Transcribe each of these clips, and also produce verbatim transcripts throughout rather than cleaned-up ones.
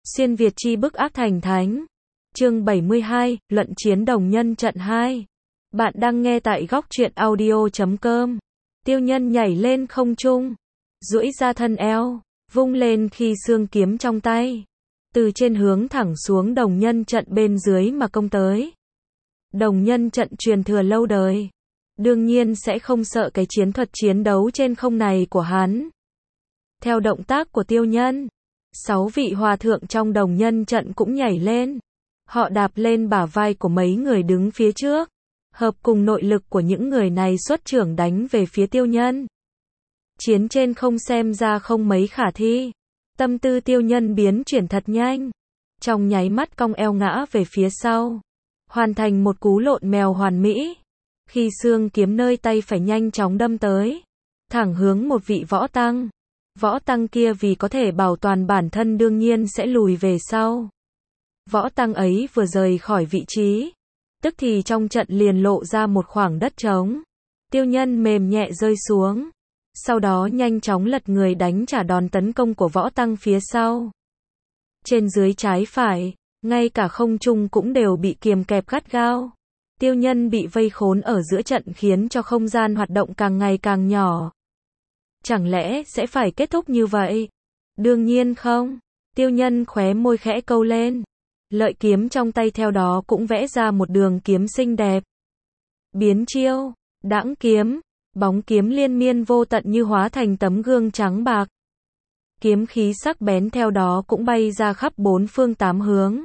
Xuyên Việt chi bức ác thành thánh. Chương bảy mươi hai, luận chiến đồng nhân trận hai. Bạn đang nghe tại góc truyện audio chấm com. Tiêu Nhân nhảy lên không trung, duỗi ra thân eo, vung lên khi xương kiếm trong tay, từ trên hướng thẳng xuống đồng nhân trận bên dưới mà công tới. Đồng nhân trận truyền thừa lâu đời, đương nhiên sẽ không sợ cái chiến thuật chiến đấu trên không này của hắn. Theo động tác của Tiêu Nhân, sáu vị hòa thượng trong đồng nhân trận cũng nhảy lên. Họ đạp lên bả vai của mấy người đứng phía trước, hợp cùng nội lực của những người này xuất chưởng đánh về phía Tiêu Nhân. Chiến trên không xem ra không mấy khả thi. Tâm tư Tiêu Nhân biến chuyển thật nhanh, trong nháy mắt cong eo ngã về phía sau, hoàn thành một cú lộn mèo hoàn mỹ. Khi xương kiếm nơi tay phải nhanh chóng đâm tới, thẳng hướng một vị võ tăng. Võ tăng kia vì có thể bảo toàn bản thân đương nhiên sẽ lùi về sau. Võ tăng ấy vừa rời khỏi vị trí, tức thì trong trận liền lộ ra một khoảng đất trống. Tiêu Nhân mềm nhẹ rơi xuống, sau đó nhanh chóng lật người đánh trả đòn tấn công của võ tăng phía sau. Trên dưới trái phải, ngay cả không trung cũng đều bị kiềm kẹp gắt gao. Tiêu Nhân bị vây khốn ở giữa trận khiến cho không gian hoạt động càng ngày càng nhỏ. Chẳng lẽ sẽ phải kết thúc như vậy? Đương nhiên không. Tiêu Nhân khóe môi khẽ câu lên. Lợi kiếm trong tay theo đó cũng vẽ ra một đường kiếm xinh đẹp. Biến chiêu, đãng kiếm, bóng kiếm liên miên vô tận như hóa thành tấm gương trắng bạc. Kiếm khí sắc bén theo đó cũng bay ra khắp bốn phương tám hướng.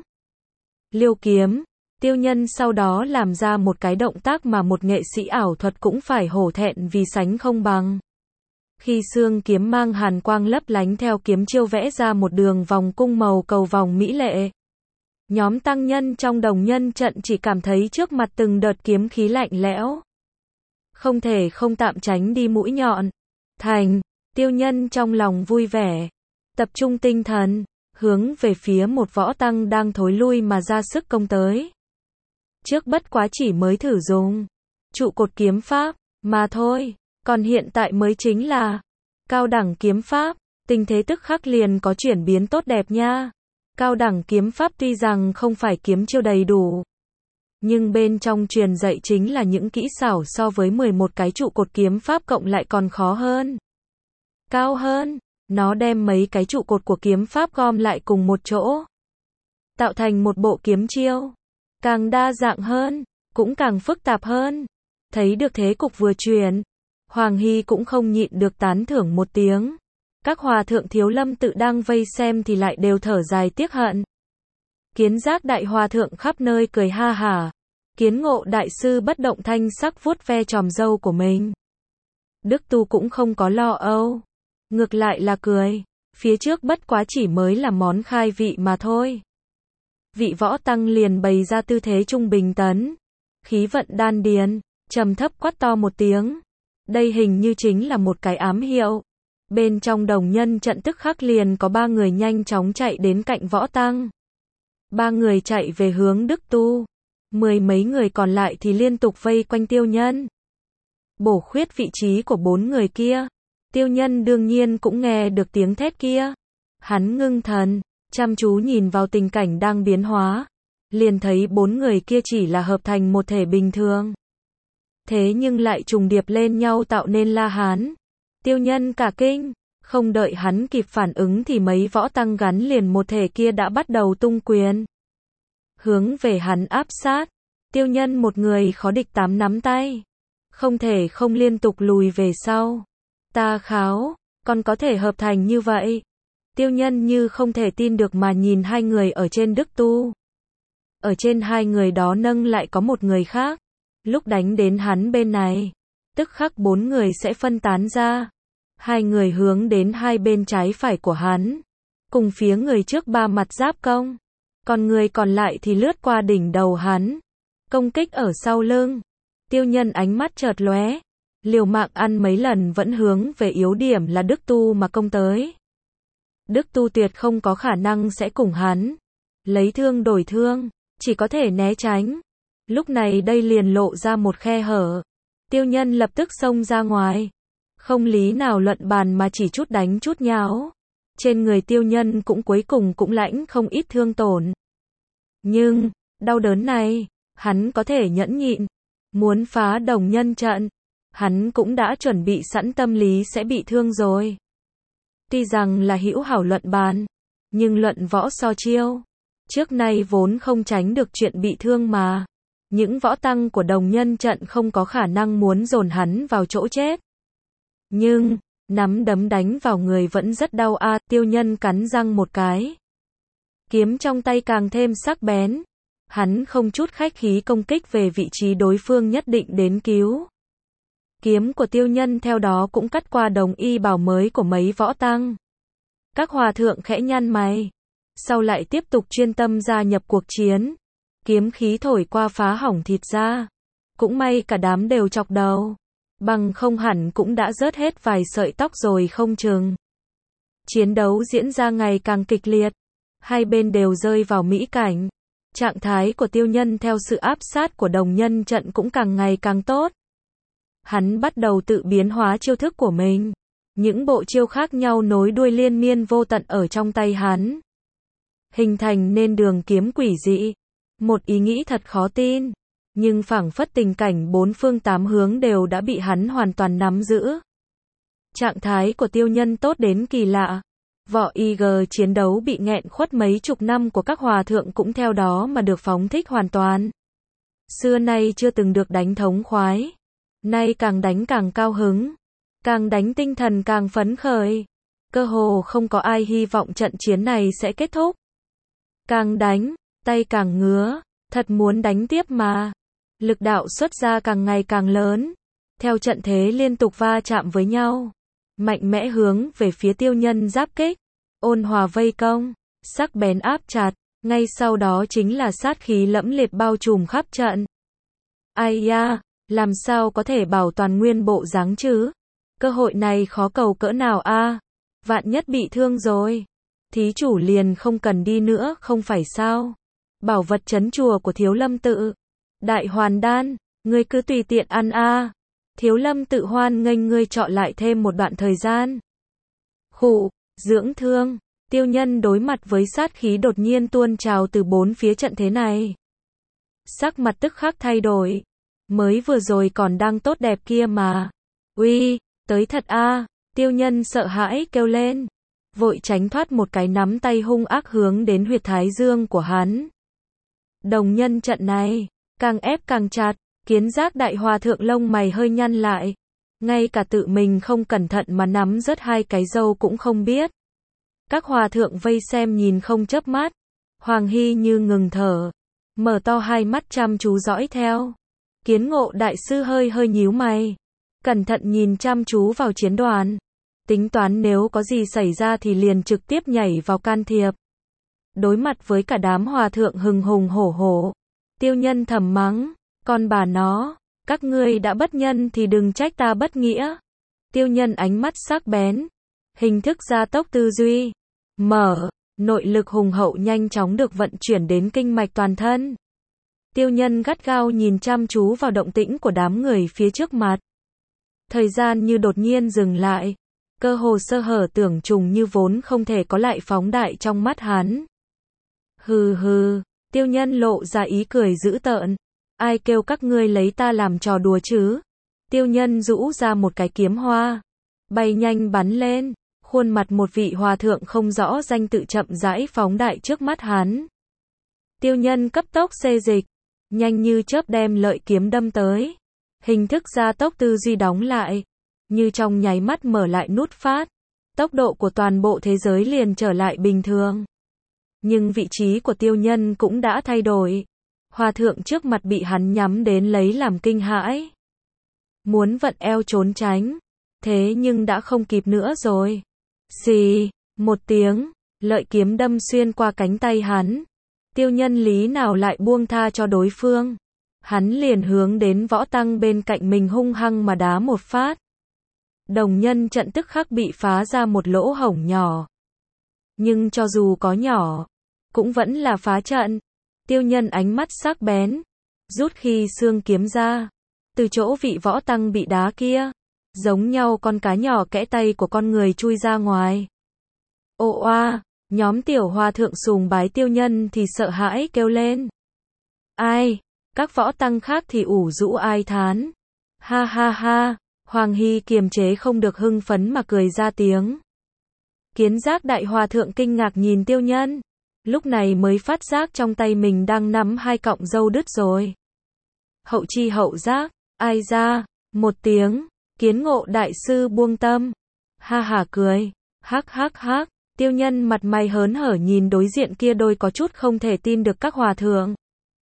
Liêu kiếm, Tiêu Nhân sau đó làm ra một cái động tác mà một nghệ sĩ ảo thuật cũng phải hổ thẹn vì sánh không bằng. Khi xương kiếm mang hàn quang lấp lánh theo kiếm chiêu vẽ ra một đường vòng cung màu cầu vòng mỹ lệ. Nhóm tăng nhân trong đồng nhân trận chỉ cảm thấy trước mặt từng đợt kiếm khí lạnh lẽo. Không thể không tạm tránh đi mũi nhọn. Thành, Tiêu Nhân trong lòng vui vẻ, tập trung tinh thần, hướng về phía một võ tăng đang thối lui mà ra sức công tới. Trước bất quá chỉ mới thử dùng trụ cột kiếm pháp mà thôi, còn hiện tại mới chính là cao đẳng kiếm pháp, tình thế tức khắc liền có chuyển biến tốt đẹp nha. Cao đẳng kiếm pháp tuy rằng không phải kiếm chiêu đầy đủ, nhưng bên trong truyền dạy chính là những kỹ xảo so với mười một cái trụ cột kiếm pháp cộng lại còn khó hơn, cao hơn. Nó đem mấy cái trụ cột của kiếm pháp gom lại cùng một chỗ, tạo thành một bộ kiếm chiêu, càng đa dạng hơn, cũng càng phức tạp hơn. Thấy được thế cục vừa chuyển, Hoàng Hy cũng không nhịn được tán thưởng một tiếng. Các hòa thượng thiếu lâm tự đang vây xem thì lại đều thở dài tiếc hận. Kiến Giác đại hòa thượng khắp nơi cười ha hả. Kiến Ngộ đại sư bất động thanh sắc vuốt ve chòm râu của mình. Đức Tu cũng không có lo âu, ngược lại là cười. Phía trước bất quá chỉ mới là món khai vị mà thôi. Vị võ tăng liền bày ra tư thế trung bình tấn, khí vận đan điền, trầm thấp quát to một tiếng. Đây hình như chính là một cái ám hiệu. Bên trong đồng nhân trận tức khắc liền có ba người nhanh chóng chạy đến cạnh võ tăng. Ba người chạy về hướng Đức Tu. Mười mấy người còn lại thì liên tục vây quanh Tiêu Nhân, bổ khuyết vị trí của bốn người kia. Tiêu Nhân đương nhiên cũng nghe được tiếng thét kia. Hắn ngưng thần, chăm chú nhìn vào tình cảnh đang biến hóa. Liền thấy bốn người kia chỉ là hợp thành một thể bình thường, thế nhưng lại trùng điệp lên nhau tạo nên La Hán. Tiêu Nhân cả kinh, không đợi hắn kịp phản ứng thì mấy võ tăng gắn liền một thể kia đã bắt đầu tung quyền, hướng về hắn áp sát. Tiêu Nhân một người khó địch tám nắm tay, không thể không liên tục lùi về sau. Ta kháo, còn có thể hợp thành như vậy? Tiêu Nhân như không thể tin được mà nhìn hai người ở trên Đức Tu. Ở trên hai người đó nâng lại có một người khác. Lúc đánh đến hắn bên này, tức khắc bốn người sẽ phân tán ra. Hai người hướng đến hai bên trái phải của hắn, cùng phía người trước ba mặt giáp công. Còn người còn lại thì lướt qua đỉnh đầu hắn, công kích ở sau lưng. Tiêu Nhân ánh mắt chợt lóe, liều mạng ăn mấy lần vẫn hướng về yếu điểm là Đức Tu mà công tới. Đức Tu tuyệt không có khả năng sẽ cùng hắn lấy thương đổi thương, chỉ có thể né tránh. Lúc này đây liền lộ ra một khe hở. Tiêu Nhân lập tức xông ra ngoài, không lý nào luận bàn mà chỉ chút đánh chút nháo. Trên người tiêu nhân cũng cuối cùng cũng lãnh không ít thương tổn. Nhưng, đau đớn này, hắn có thể nhẫn nhịn. Muốn phá đồng nhân trận, hắn cũng đã chuẩn bị sẵn tâm lý sẽ bị thương rồi. Tuy rằng là hữu hảo luận bàn, nhưng luận võ so chiêu, trước nay vốn không tránh được chuyện bị thương mà. Những võ tăng của đồng nhân trận không có khả năng muốn dồn hắn vào chỗ chết. Nhưng, nắm đấm đánh vào người vẫn rất đau a. Tiêu nhân cắn răng một cái. Kiếm trong tay càng thêm sắc bén. Hắn không chút khách khí công kích về vị trí đối phương nhất định đến cứu. Kiếm của tiêu nhân theo đó cũng cắt qua đồng y bào mới của mấy võ tăng. Các hòa thượng khẽ nhăn mày. Sau lại tiếp tục chuyên tâm gia nhập cuộc chiến. Kiếm khí thổi qua phá hỏng thịt da. Cũng may cả đám đều chọc đầu. Bằng không hẳn cũng đã rớt hết vài sợi tóc rồi không chừng. Chiến đấu diễn ra ngày càng kịch liệt. Hai bên đều rơi vào mỹ cảnh. Trạng thái của tiêu nhân theo sự áp sát của đồng nhân trận cũng càng ngày càng tốt. Hắn bắt đầu tự biến hóa chiêu thức của mình. Những bộ chiêu khác nhau nối đuôi liên miên vô tận ở trong tay hắn. Hình thành nên đường kiếm quỷ dị. Một ý nghĩ thật khó tin. Nhưng phảng phất tình cảnh bốn phương tám hướng đều đã bị hắn hoàn toàn nắm giữ. Trạng thái của tiêu nhân tốt đến kỳ lạ. Võ i giê chiến đấu bị nghẹn khuất mấy chục năm của các hòa thượng cũng theo đó mà được phóng thích hoàn toàn. Xưa nay chưa từng được đánh thống khoái. Nay càng đánh càng cao hứng. Càng đánh tinh thần càng phấn khởi. Cơ hồ không có ai hy vọng trận chiến này sẽ kết thúc. Càng đánh, tay càng ngứa. Thật muốn đánh tiếp mà. Lực đạo xuất ra càng ngày càng lớn. Theo trận thế liên tục va chạm với nhau. Mạnh mẽ hướng về phía tiêu nhân giáp kích. Ôn hòa vây công. Sắc bén áp chặt. Ngay sau đó chính là sát khí lẫm liệt bao trùm khắp trận. Ai da, làm sao có thể bảo toàn nguyên bộ dáng chứ? Cơ hội này khó cầu cỡ nào a? Vạn nhất bị thương rồi. Thí chủ liền không cần đi nữa không phải sao? Bảo vật trấn chùa của Thiếu Lâm tự. Đại hoàn đan, ngươi cứ tùy tiện ăn a. Thiếu Lâm tự hoan nghênh ngươi trọ lại thêm một đoạn thời gian. Khụ, dưỡng thương. Tiêu nhân đối mặt với sát khí đột nhiên tuôn trào từ bốn phía trận thế này. Sắc mặt tức khắc thay đổi. Mới vừa rồi còn đang tốt đẹp kia mà. Uy, tới thật a. Tiêu nhân sợ hãi kêu lên. Vội tránh thoát một cái nắm tay hung ác hướng đến huyệt thái dương của hắn. Đồng nhân trận này, càng ép càng chặt. Kiến giác đại hòa thượng lông mày hơi nhăn lại. Ngay cả tự mình không cẩn thận mà nắm rớt hai cái râu cũng không biết. Các hòa thượng vây xem nhìn không chớp mắt. Hoàng Hy như ngừng thở. Mở to hai mắt chăm chú dõi theo. Kiến ngộ đại sư hơi hơi nhíu mày. Cẩn thận nhìn chăm chú vào chiến đoàn. Tính toán nếu có gì xảy ra thì liền trực tiếp nhảy vào can thiệp. Đối mặt với cả đám hòa thượng hừng hùng hổ hổ. Tiêu nhân thầm mắng. Con bà nó, các ngươi đã bất nhân thì đừng trách ta bất nghĩa. Tiêu nhân ánh mắt sắc bén. Hình thức gia tốc tư duy. Mở, nội lực hùng hậu nhanh chóng được vận chuyển đến kinh mạch toàn thân. Tiêu nhân gắt gao nhìn chăm chú vào động tĩnh của đám người phía trước mặt. Thời gian như đột nhiên dừng lại. Cơ hồ sơ hở tưởng trùng như vốn không thể có lại phóng đại trong mắt hắn. Hừ hừ, tiêu nhân lộ ra ý cười dữ tợn. Ai kêu các ngươi lấy ta làm trò đùa chứ? Tiêu nhân rũ ra một cái kiếm hoa. Bay nhanh bắn lên. Khuôn mặt một vị hòa thượng không rõ danh tự chậm rãi phóng đại trước mắt hắn. Tiêu nhân cấp tốc xê dịch. Nhanh như chớp đem lợi kiếm đâm tới. Hình thức gia tốc tư duy đóng lại. Như trong nháy mắt mở lại nút phát. Tốc độ của toàn bộ thế giới liền trở lại bình thường. Nhưng vị trí của tiêu nhân cũng đã thay đổi. Hòa thượng trước mặt bị hắn nhắm đến lấy làm kinh hãi. Muốn vận eo trốn tránh. Thế nhưng đã không kịp nữa rồi. Xì, một tiếng, lợi kiếm đâm xuyên qua cánh tay hắn. Tiêu nhân lý nào lại buông tha cho đối phương. Hắn liền hướng đến võ tăng bên cạnh mình hung hăng mà đá một phát. Đồng nhân trận tức khắc bị phá ra một lỗ hổng nhỏ. Nhưng cho dù có nhỏ, cũng vẫn là phá trận. Tiêu nhân ánh mắt sắc bén. Rút khi xương kiếm ra. Từ chỗ vị võ tăng bị đá kia. Giống nhau con cá nhỏ kẽ tay của con người chui ra ngoài. Ô oa, nhóm tiểu hòa thượng sùng bái tiêu nhân thì sợ hãi kêu lên. Ai? Các võ tăng khác thì ủ rũ ai thán. Ha ha ha, Hoàng Hy kiềm chế không được hưng phấn mà cười ra tiếng. Kiến Giác đại hòa thượng kinh ngạc nhìn tiêu nhân, lúc này mới phát giác trong tay mình đang nắm hai cọng râu đứt rồi. Hậu chi hậu giác, ai ra, một tiếng, Kiến Ngộ đại sư buông tâm. Ha hả cười, hắc hắc hắc, tiêu nhân mặt mày hớn hở nhìn đối diện kia đôi có chút không thể tin được các hòa thượng.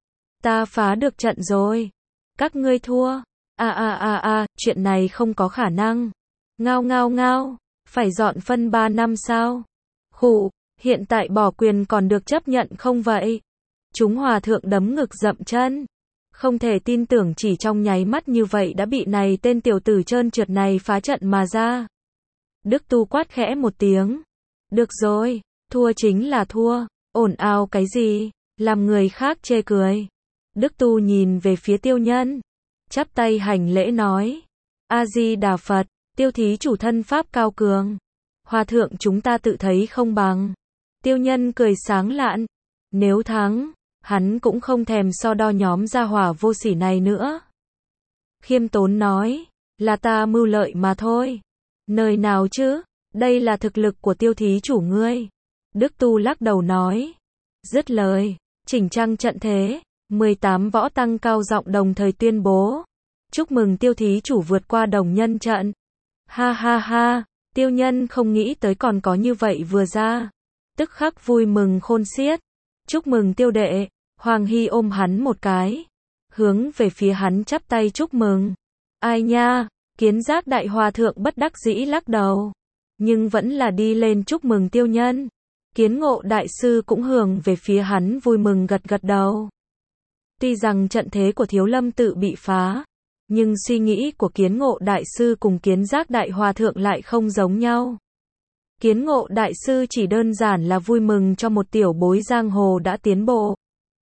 Ta phá được trận rồi. Các ngươi thua. À à à à, chuyện này không có khả năng. Ngao ngao ngao, phải dọn phân ba năm sao? Khụ, hiện tại bỏ quyền còn được chấp nhận không vậy? Chúng hòa thượng đấm ngực dậm chân. Không thể tin tưởng chỉ trong nháy mắt như vậy đã bị này tên tiểu tử trơn trượt này phá trận mà ra. Đức Tu quát khẽ một tiếng. Được rồi, thua chính là thua, ồn ào cái gì, làm người khác chê cười. Đức Tu nhìn về phía tiêu nhân, chắp tay hành lễ nói. A-di-đà Phật, tiêu thí chủ thân pháp cao cường. Hòa thượng chúng ta tự thấy không bằng. Tiêu nhân cười sáng lạn. Nếu thắng, hắn cũng không thèm so đo nhóm gia hỏa vô sỉ này nữa. Khiêm tốn nói, là ta mưu lợi mà thôi. Nơi nào chứ, đây là thực lực của tiêu thí chủ ngươi. Đức Tu lắc đầu nói. Dứt lời, chỉnh trang trận thế, mười tám võ tăng cao giọng đồng thời tuyên bố. Chúc mừng tiêu thí chủ vượt qua đồng nhân trận. Ha ha ha, tiêu nhân không nghĩ tới còn có như vậy vừa ra. Tức khắc vui mừng khôn xiết. Chúc mừng tiêu đệ, Hoàng Hy ôm hắn một cái. Hướng về phía hắn chắp tay chúc mừng. Ai nha, Kiến Giác đại hòa thượng bất đắc dĩ lắc đầu. Nhưng vẫn là đi lên chúc mừng tiêu nhân. Kiến Ngộ đại sư cũng hưởng về phía hắn vui mừng gật gật đầu. Tuy rằng trận thế của Thiếu Lâm tự bị phá, nhưng suy nghĩ của Kiến Ngộ đại sư cùng Kiến Giác đại hòa thượng lại không giống nhau. Kiến Ngộ đại sư chỉ đơn giản là vui mừng cho một tiểu bối giang hồ đã tiến bộ.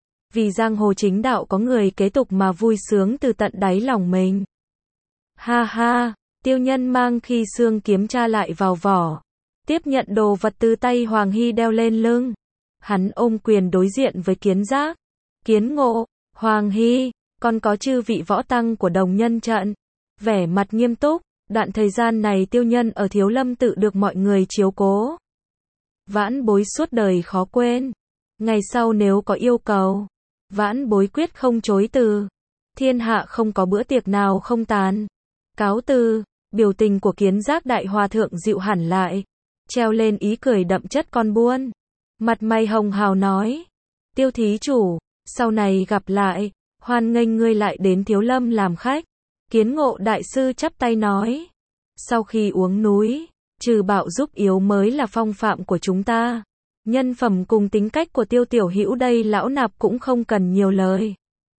Vì giang hồ chính đạo có người kế tục mà vui sướng từ tận đáy lòng mình. Ha ha, tiêu nhân mang khi xương kiếm tra lại vào vỏ. Tiếp nhận đồ vật từ tay Hoàng Hy đeo lên lưng. Hắn ôm quyền đối diện với Kiến Giác. Kiến Ngộ, Hoàng Hy, còn có chư vị võ tăng của đồng nhân trận. Vẻ mặt nghiêm túc, đoạn thời gian này tiêu nhân ở Thiếu Lâm tự được mọi người chiếu cố. Vãn bối suốt đời khó quên. Ngày sau nếu có yêu cầu, vãn bối quyết không chối từ. Thiên hạ không có bữa tiệc nào không tàn. Cáo từ, biểu tình của Kiến Giác đại hòa thượng dịu hẳn lại. Treo lên ý cười đậm chất con buôn. Mặt mày hồng hào nói. Tiêu thí chủ, sau này gặp lại, hoan nghênh ngươi lại đến Thiếu Lâm làm khách. Kiến Ngộ đại sư chắp tay nói. Sau khi uống núi, trừ bạo giúp yếu mới là phong phạm của chúng ta. Nhân phẩm cùng tính cách của tiêu tiểu hữu đây lão nạp cũng không cần nhiều lời.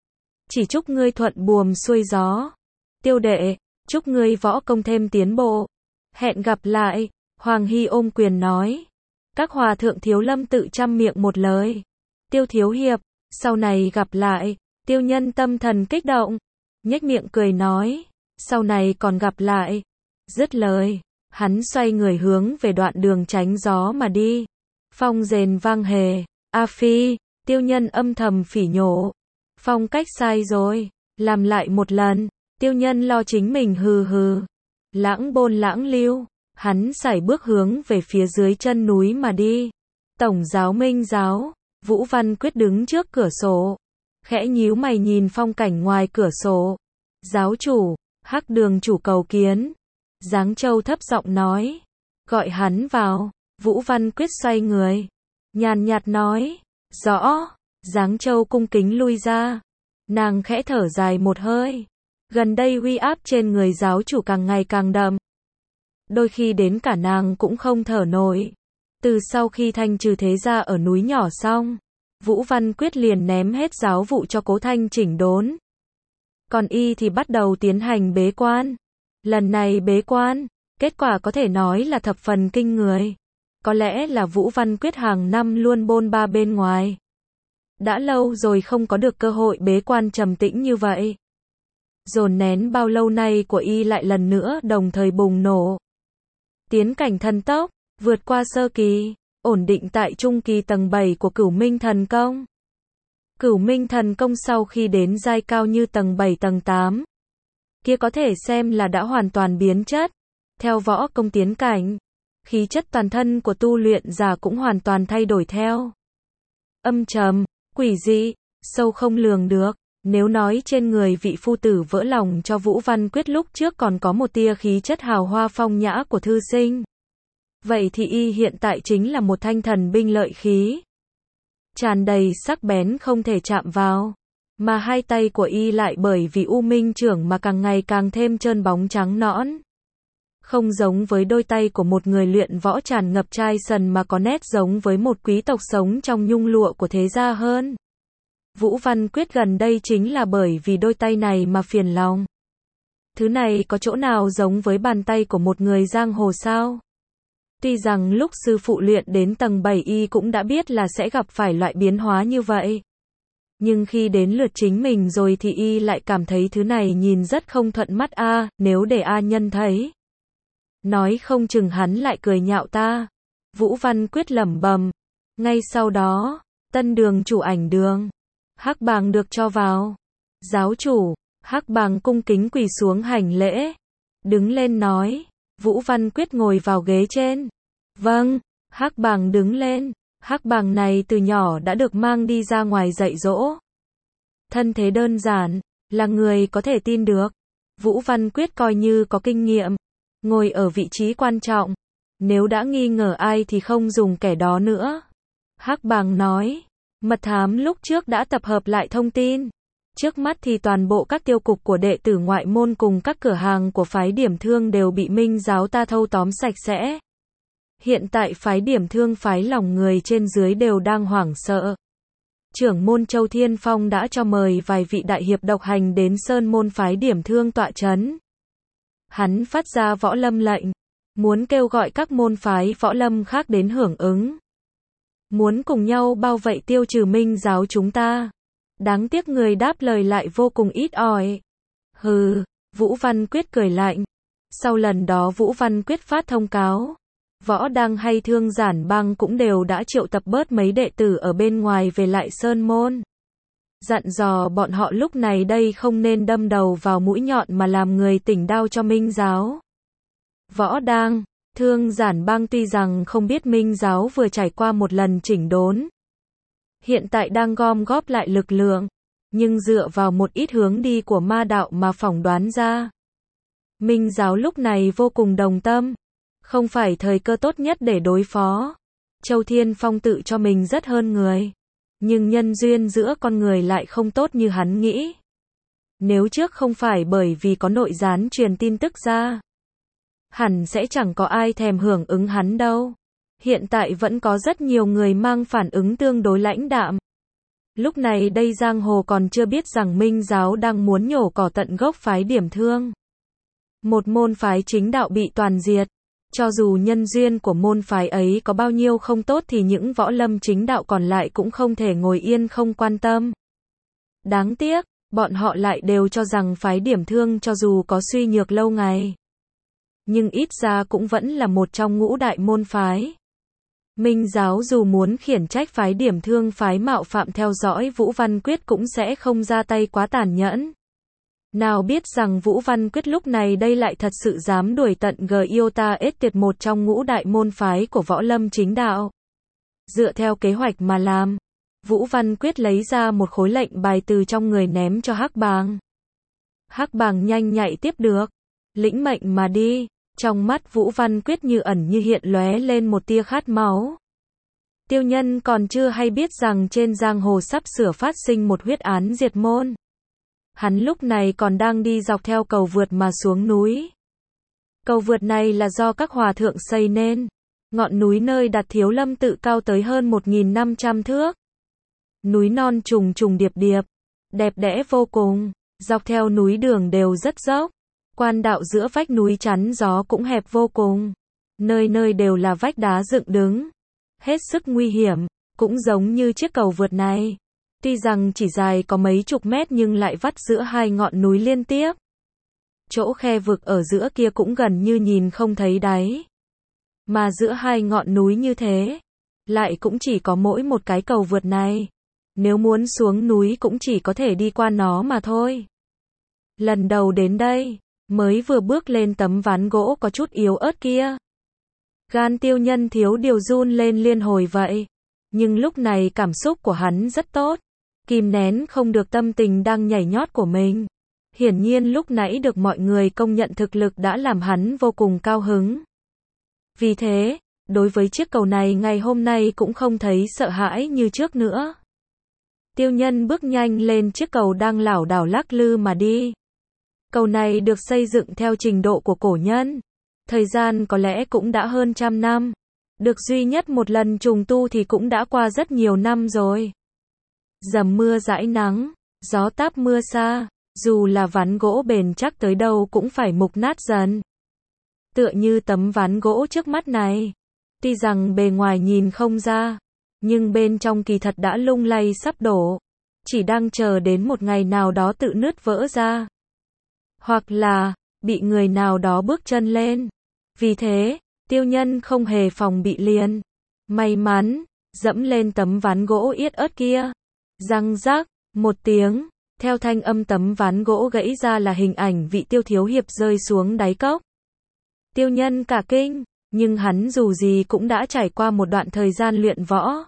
Chỉ chúc ngươi thuận buồm xuôi gió. Tiêu đệ, chúc ngươi võ công thêm tiến bộ. Hẹn gặp lại. Hoàng Hy ôm quyền nói. Các hòa thượng Thiếu Lâm tự trăm miệng một lời. Tiêu thiếu hiệp, sau này gặp lại. Tiêu nhân tâm thần kích động, nhếch miệng cười nói. Sau này còn gặp lại. Dứt lời, hắn xoay người hướng về đoạn đường tránh gió mà đi. Phong rền vang hề. A Phi, tiêu nhân âm thầm phỉ nhổ. Phong cách sai rồi, làm lại một lần. Tiêu nhân lo chính mình hừ hừ. Lãng bôn lãng lưu. Hắn sải bước hướng về phía dưới chân núi mà đi. Tổng giáo Minh giáo, Vũ Văn Quyết đứng trước cửa sổ. Khẽ nhíu mày nhìn phong cảnh ngoài cửa sổ. Giáo chủ, Hắc Đường chủ cầu kiến. Giáng Châu thấp giọng nói. Gọi hắn vào. Vũ Văn Quyết xoay người. Nhàn nhạt nói. Rõ. Giáng Châu cung kính lui ra. Nàng khẽ thở dài một hơi. Gần đây uy áp trên người giáo chủ càng ngày càng đậm. Đôi khi đến cả nàng cũng không thở nổi. Từ sau khi thanh trừ thế gia ở núi nhỏ xong, Vũ Văn Quyết liền ném hết giáo vụ cho Cố Thanh chỉnh đốn. Còn y thì bắt đầu tiến hành bế quan. Lần này bế quan, kết quả có thể nói là thập phần kinh người. Có lẽ là Vũ Văn Quyết hàng năm luôn bôn ba bên ngoài. Đã lâu rồi không có được cơ hội bế quan trầm tĩnh như vậy. Dồn nén bao lâu nay của y lại lần nữa đồng thời bùng nổ. Tiến cảnh thần tốc, vượt qua sơ kỳ, ổn định tại trung kỳ tầng bảy của Cửu Minh Thần Công. Cửu Minh Thần Công sau khi đến giai cao như tầng bảy tầng tám, kia có thể xem là đã hoàn toàn biến chất. Theo võ công tiến cảnh, khí chất toàn thân của tu luyện giả cũng hoàn toàn thay đổi theo. Âm trầm, quỷ dị, sâu không lường được. Nếu nói trên người vị phu tử vỡ lòng cho Vũ Văn Quyết lúc trước còn có một tia khí chất hào hoa phong nhã của thư sinh, vậy thì y hiện tại chính là một thanh thần binh lợi khí, tràn đầy sắc bén không thể chạm vào. Mà hai tay của y lại bởi vì U Minh Trưởng mà càng ngày càng thêm trơn bóng trắng nõn. Không giống với đôi tay của một người luyện võ tràn ngập trai sần mà có nét giống với một quý tộc sống trong nhung lụa của thế gia hơn. Vũ Văn Quyết gần đây chính là bởi vì đôi tay này mà phiền lòng. Thứ này có chỗ nào giống với bàn tay của một người giang hồ sao? Tuy rằng lúc sư phụ luyện đến tầng bảy y cũng đã biết là sẽ gặp phải loại biến hóa như vậy. Nhưng khi đến lượt chính mình rồi thì y lại cảm thấy thứ này nhìn rất không thuận mắt a, à, nếu để A Nhân thấy. Nói không chừng hắn lại cười nhạo ta. Vũ Văn Quyết lẩm bẩm. Ngay sau đó, Tân Đường chủ Ảnh Đường, Hắc Bàng được cho vào. Giáo chủ, Hắc Bàng cung kính quỳ xuống hành lễ. Đứng lên nói. Vũ Văn Quyết ngồi vào ghế trên. Vâng, Hắc Bàng đứng lên. Hắc Bàng này từ nhỏ đã được mang đi ra ngoài dạy dỗ. Thân thế đơn giản, là người có thể tin được. Vũ Văn Quyết coi như có kinh nghiệm, ngồi ở vị trí quan trọng. Nếu đã nghi ngờ ai thì không dùng kẻ đó nữa. Hắc Bàng nói, mật thám lúc trước đã tập hợp lại thông tin. Trước mắt thì toàn bộ các tiêu cục của đệ tử ngoại môn cùng các cửa hàng của phái Điểm Thương đều bị Minh giáo ta thâu tóm sạch sẽ. Hiện tại phái Điểm Thương phái lòng người trên dưới đều đang hoảng sợ. Trưởng môn Châu Thiên Phong đã cho mời vài vị đại hiệp độc hành đến sơn môn phái Điểm Thương tọa chấn. Hắn phát ra võ lâm lệnh, muốn kêu gọi các môn phái võ lâm khác đến hưởng ứng. Muốn cùng nhau bao vây tiêu trừ Minh giáo chúng ta. Đáng tiếc người đáp lời lại vô cùng ít ỏi. Hừ, Vũ Văn Quyết cười lạnh. Sau lần đó Vũ Văn Quyết phát thông cáo. Võ Đăng hay Thương Giản Bang cũng đều đã triệu tập bớt mấy đệ tử ở bên ngoài về lại sơn môn. Dặn dò bọn họ lúc này đây không nên đâm đầu vào mũi nhọn mà làm người tỉnh đao cho Minh giáo. Võ Đăng, Thương Giản Bang tuy rằng không biết Minh giáo vừa trải qua một lần chỉnh đốn, hiện tại đang gom góp lại lực lượng, nhưng dựa vào một ít hướng đi của ma đạo mà phỏng đoán ra, Minh giáo lúc này vô cùng đồng tâm, không phải thời cơ tốt nhất để đối phó. Châu Thiên Phong tự cho mình rất hơn người, nhưng nhân duyên giữa con người lại không tốt như hắn nghĩ. Nếu trước không phải bởi vì có nội gián truyền tin tức ra, hẳn sẽ chẳng có ai thèm hưởng ứng hắn đâu. Hiện tại vẫn có rất nhiều người mang phản ứng tương đối lãnh đạm. Lúc này đây giang hồ còn chưa biết rằng Minh giáo đang muốn nhổ cỏ tận gốc phái Điểm Thương. Một môn phái chính đạo bị toàn diệt. Cho dù nhân duyên của môn phái ấy có bao nhiêu không tốt thì những võ lâm chính đạo còn lại cũng không thể ngồi yên không quan tâm. Đáng tiếc, bọn họ lại đều cho rằng phái Điểm Thương cho dù có suy nhược lâu ngày, nhưng ít ra cũng vẫn là một trong ngũ đại môn phái. Minh giáo dù muốn khiển trách phái Điểm Thương phái mạo phạm theo dõi Vũ Văn Quyết cũng sẽ không ra tay quá tàn nhẫn. Nào biết rằng Vũ Văn Quyết lúc này đây lại thật sự dám đuổi tận Giota ết tiệt một trong ngũ đại môn phái của võ lâm chính đạo. Dựa theo kế hoạch mà làm, Vũ Văn Quyết lấy ra một khối lệnh bài từ trong người ném cho Hắc Bàng. Hắc Bàng nhanh nhạy tiếp được, lĩnh mệnh mà đi. Trong mắt Vũ Văn Quyết như ẩn như hiện lóe lên một tia khát máu. Tiêu Nhân còn chưa hay biết rằng trên giang hồ sắp sửa phát sinh một huyết án diệt môn. Hắn lúc này còn đang đi dọc theo cầu vượt mà xuống núi. Cầu vượt này là do các hòa thượng xây nên. Ngọn núi nơi đặt Thiếu Lâm tự cao tới hơn một nghìn năm trăm thước. Núi non trùng trùng điệp điệp, đẹp đẽ vô cùng. Dọc theo núi đường đều rất dốc. Quan đạo giữa vách núi chắn gió cũng hẹp vô cùng. Nơi nơi đều là vách đá dựng đứng. Hết sức nguy hiểm, cũng giống như chiếc cầu vượt này. Tuy rằng chỉ dài có mấy chục mét nhưng lại vắt giữa hai ngọn núi liên tiếp. Chỗ khe vực ở giữa kia cũng gần như nhìn không thấy đáy. Mà giữa hai ngọn núi như thế, lại cũng chỉ có mỗi một cái cầu vượt này. Nếu muốn xuống núi cũng chỉ có thể đi qua nó mà thôi. Lần đầu đến đây, mới vừa bước lên tấm ván gỗ có chút yếu ớt kia. Gan Tiêu Nhân thiếu điều run lên liên hồi vậy. Nhưng lúc này cảm xúc của hắn rất tốt. Kìm nén không được tâm tình đang nhảy nhót của mình. Hiển nhiên lúc nãy được mọi người công nhận thực lực đã làm hắn vô cùng cao hứng. Vì thế, đối với chiếc cầu này ngày hôm nay cũng không thấy sợ hãi như trước nữa. Tiêu Nhân bước nhanh lên chiếc cầu đang lảo đảo lắc lư mà đi. Cầu này được xây dựng theo trình độ của cổ nhân. Thời gian có lẽ cũng đã hơn trăm năm. Được duy nhất một lần trùng tu thì cũng đã qua rất nhiều năm rồi. Dầm mưa dãi nắng, gió táp mưa xa, dù là ván gỗ bền chắc tới đâu cũng phải mục nát dần. Tựa như tấm ván gỗ trước mắt này. Tuy rằng bề ngoài nhìn không ra, nhưng bên trong kỳ thật đã lung lay sắp đổ. Chỉ đang chờ đến một ngày nào đó tự nứt vỡ ra. Hoặc là, bị người nào đó bước chân lên. Vì thế, Tiêu Nhân không hề phòng bị liền. May mắn, dẫm lên tấm ván gỗ yết ớt kia. Răng rắc, một tiếng, theo thanh âm tấm ván gỗ gãy ra là hình ảnh vị Tiêu thiếu hiệp rơi xuống đáy cốc. Tiêu Nhân cả kinh, nhưng hắn dù gì cũng đã trải qua một đoạn thời gian luyện võ.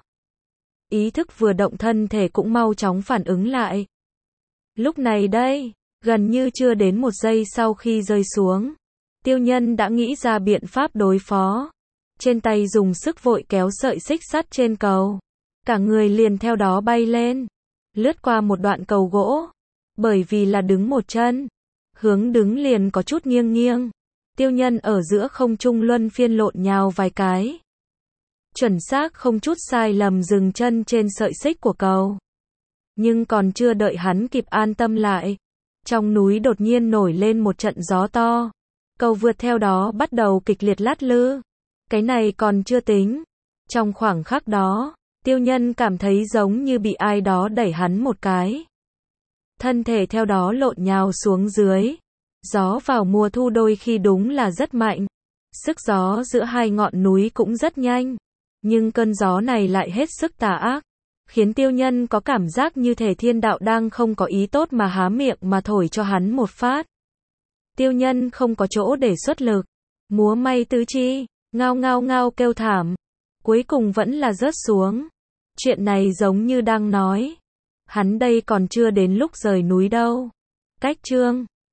Ý thức vừa động thân thể cũng mau chóng phản ứng lại. Lúc này đây, gần như chưa đến một giây sau khi rơi xuống, Tiêu Nhân đã nghĩ ra biện pháp đối phó. Trên tay dùng sức vội kéo sợi xích sắt trên cầu. Cả người liền theo đó bay lên, lướt qua một đoạn cầu gỗ. Bởi vì là đứng một chân, hướng đứng liền có chút nghiêng nghiêng. Tiêu Nhân ở giữa không trung luân phiên lộn nhào vài cái. Chuẩn xác không chút sai lầm dừng chân trên sợi xích của cầu. Nhưng còn chưa đợi hắn kịp an tâm lại, trong núi đột nhiên nổi lên một trận gió to. Cầu vượt theo đó bắt đầu kịch liệt lắc lư. Cái này còn chưa tính. Trong khoảng khắc đó, Tiêu Nhân cảm thấy giống như bị ai đó đẩy hắn một cái. Thân thể theo đó lộn nhào xuống dưới. Gió vào mùa thu đôi khi đúng là rất mạnh. Sức gió giữa hai ngọn núi cũng rất nhanh. Nhưng cơn gió này lại hết sức tà ác. Khiến Tiêu Nhân có cảm giác như thể thiên đạo đang không có ý tốt mà há miệng mà thổi cho hắn một phát. Tiêu Nhân không có chỗ để xuất lực. Múa may tứ chi, ngao ngao ngao kêu thảm. Cuối cùng vẫn là rớt xuống. Chuyện này giống như đang nói. Hắn đây còn chưa đến lúc rời núi đâu. Cách chương